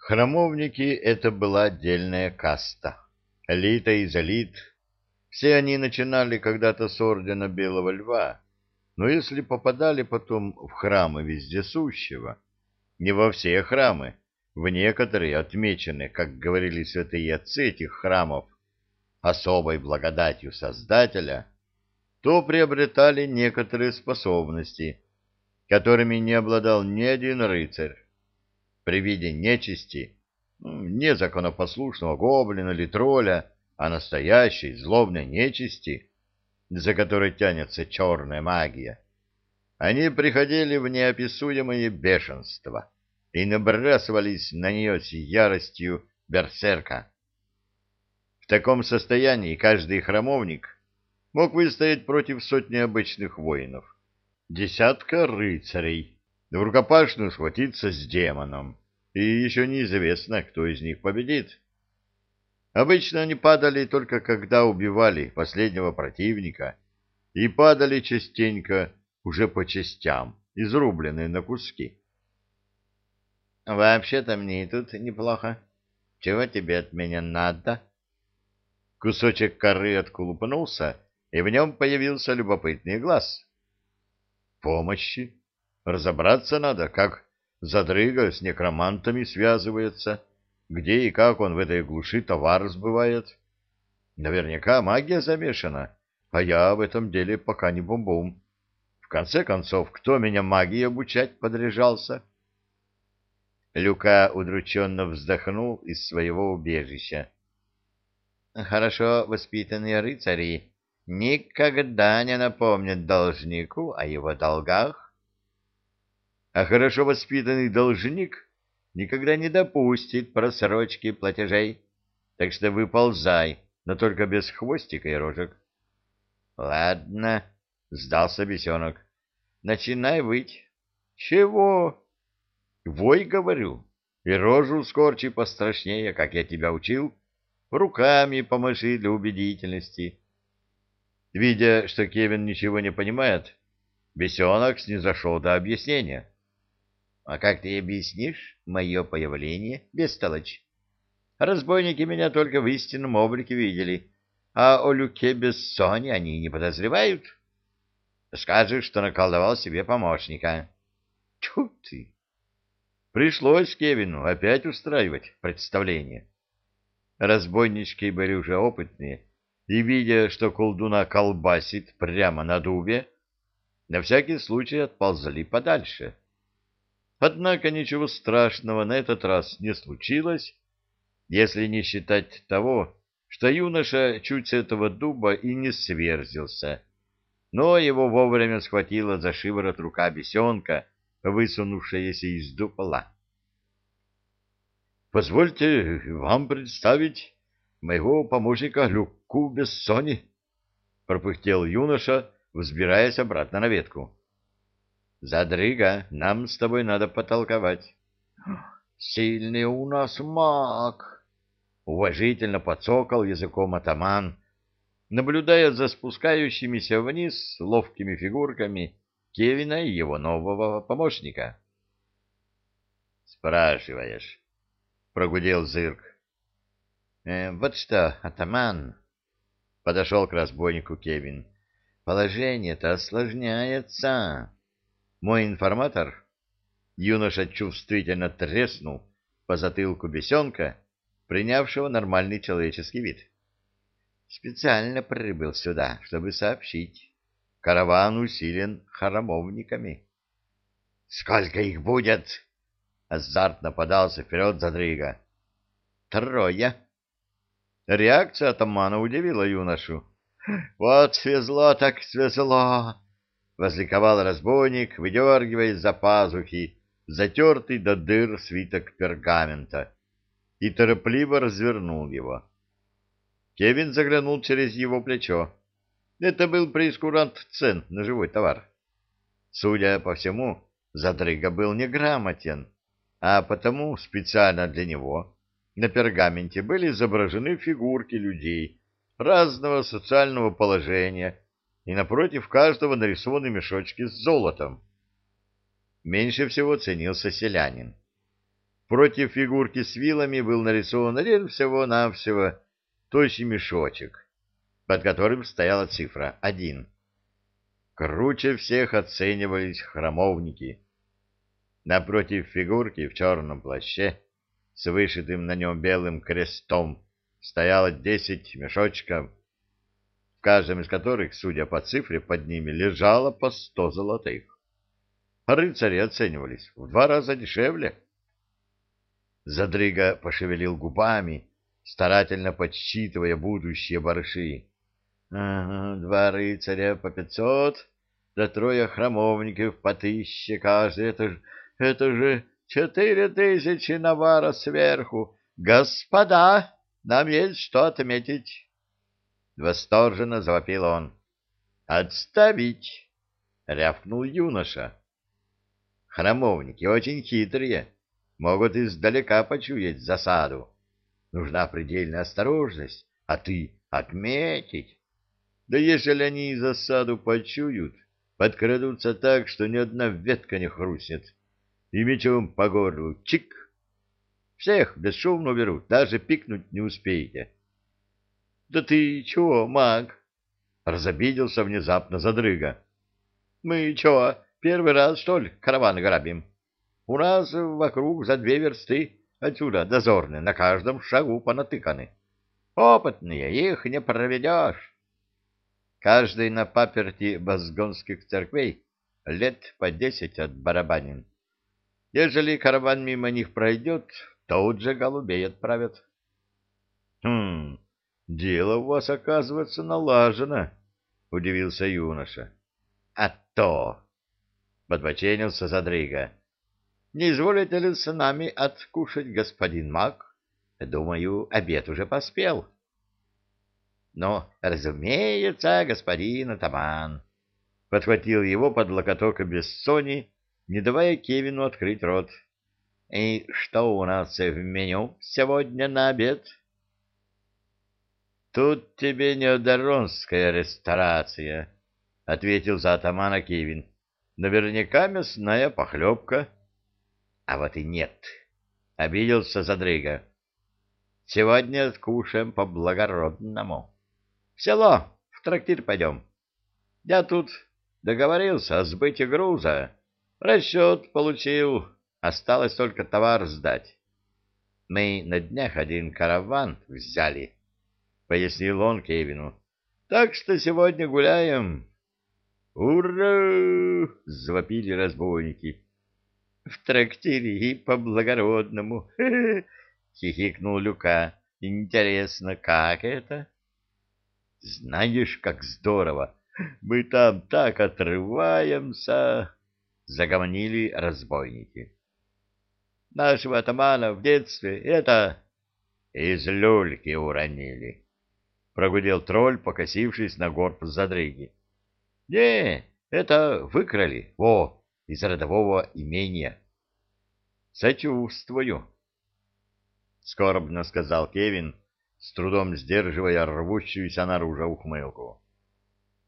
Храмовники — это была отдельная каста. Элита из элит. Все они начинали когда-то с ордена Белого Льва, но если попадали потом в храмы Вездесущего, не во все храмы, в некоторые отмечены, как говорили святые отцы этих храмов, особой благодатью Создателя, то приобретали некоторые способности, которыми не обладал ни один рыцарь. При виде нечисти, не законопослушного гоблина или тролля, а настоящей злобной нечисти, за которой тянется черная магия, они приходили в неописуемое бешенство и набрасывались на нее с яростью берсерка. В таком состоянии каждый храмовник мог выстоять против сотни обычных воинов, десятка рыцарей, в рукопашную схватиться с демоном, и еще неизвестно, кто из них победит. Обычно они падали только когда убивали последнего противника, и падали частенько уже по частям, изрубленные на куски. «Вообще-то мне и тут неплохо. Чего тебе от меня надо?» Кусочек коры отколупнулся, и в нем появился любопытный глаз. «Помощи. Разобраться надо, как задрыга с некромантами связывается, где и как он в этой глуши товар сбывает. Наверняка магия замешана, а я в этом деле пока не бум-бум. В конце концов, кто меня магии обучать подряжался?» Люка удрученно вздохнул из своего убежища. «Хорошо воспитанные рыцари никогда не напомнят должнику о его долгах, а хорошо воспитанный должник никогда не допустит просрочки платежей, так что выползай, но только без хвостика и рожек». «Ладно», — сдался бесенок, — «начинай выть». «Чего?» «Вой, говорю, и рожу скорчи пострашнее, как я тебя учил, руками помаши для убедительности». Видя, что Кевин ничего не понимает, бесенок снизошел до объяснения. «А как ты объяснишь мое появление, бестолочь? Разбойники меня только в истинном облике видели, а о Люке Бессоне они не подозревают. Скажешь, что наколдовал себе помощника». Тьфу ты! Пришлось Кевину опять устраивать представление. Разбойнички были уже опытные, и, видя, что колдуна колбасит прямо на дубе, на всякий случай отползли подальше. Однако ничего страшного на этот раз не случилось, если не считать того, что юноша чуть с этого дуба и не сверзился, но его вовремя схватила за шиворот рука бесенка, высунувшаяся из дупла. «Позвольте вам представить моего помощника Люку Бессони», — пропыхтел юноша, взбираясь обратно на ветку. «Задрыга, нам с тобой надо потолковать». «Сильный у нас маг», — уважительно подсокал языком атаман, наблюдая за спускающимися вниз ловкими фигурками Кевина и его нового помощника. «Спрашиваешь?» — прогудел Зырк. «Вот что, атаман», — подошел к разбойнику Кевин, — «положение-то осложняется. Мой информатор...» Юноша чувствительно треснул по затылку бесенка, принявшего нормальный человеческий вид. «Специально прибыл сюда, чтобы сообщить. Караван усилен храмовниками». «Сколько их будет?» — азартно подался вперед задрыга. «Трое». Реакция атамана удивила юношу. «Вот свезло так свезло!» — возликовал разбойник, выдергивая из-за пазухи затертый до дыр свиток пергамента, и торопливо развернул его. Кевин заглянул через его плечо. Это был прейскурант цен на живой товар. Судя по всему, задрыга был неграмотен, а потому специально для него на пергаменте были изображены фигурки людей разного социального положения, и напротив каждого нарисованы мешочки с золотом. Меньше всего ценился селянин. Против фигурки с вилами был нарисован один всего-навсего тощий мешочек, под которым стояла цифра 1. Круче всех оценивались храмовники. Напротив фигурки в черном плаще с вышитым на нем белым крестом стояло 10 мешочков, в каждом из которых, судя по цифре под ними, лежало по 100 золотых. Рыцари оценивались в 2 раза дешевле. Задрыга пошевелил губами, старательно подсчитывая будущие барыши. Ага, 2 рыцаря по 500, да 3 храмовников по 1000 каждый. Это же 4000 навара сверху. Господа, нам есть что отметить. Восторженно завопил он. «Отставить!» — рявкнул юноша. «Храмовники очень хитрые, могут издалека почуять засаду. Нужна предельная осторожность, а ты отметить. Да ежели они засаду почуют, подкрадутся так, что ни одна ветка не хрустнет, и мечом по горлу чик! Всех бесшумно уберут, даже пикнуть не успеете». «Да ты чего, маг?» — разобиделся внезапно Задрыга. «Мы чего, первый раз, что ли, караван грабим? У нас вокруг за 2 версты отсюда дозорные на каждом шагу понатыканы. Опытные, их не проведешь. Каждый на паперти базгонских церквей лет по 10 отбарабанен. Ежели караван мимо них пройдет, тут же голубей отправят». «Хм, дело у вас, оказывается, налажено», — удивился юноша. «А то!» — подбоченился Задрыга. «Не изволите ли с нами откушать, господин маг? Думаю, обед уже поспел». «Но, разумеется, господин атаман», — подхватил его под локоток Бессони, не давая Кевину открыть рот. «И что у нас в меню сегодня на обед?» «Тут тебе не одоронская ресторация», — ответил за атамана Кевин. «Наверняка мясная похлебка». «А вот и нет», — обиделся Задрыга. «Сегодня откушаем по-благородному. В село, в трактир пойдем. Я тут договорился о сбытии груза. Расчет получил, осталось только товар сдать. Мы на днях один караван взяли», — пояснил он Кевину. «Так что сегодня гуляем». «Ура!» — завопили разбойники. «В трактире и по-благородному!» — хихикнул Люка. «Интересно, как это?» «Знаешь, как здорово! Мы там так отрываемся!» — загомонили разбойники. «Нашего атамана в детстве это из люльки уронили», — прогудел тролль, покосившись на горб Задрыги. «Не, это выкрали, из родового имения». «Сочувствую», — скорбно сказал Кевин, с трудом сдерживая рвущуюся наружу ухмылку.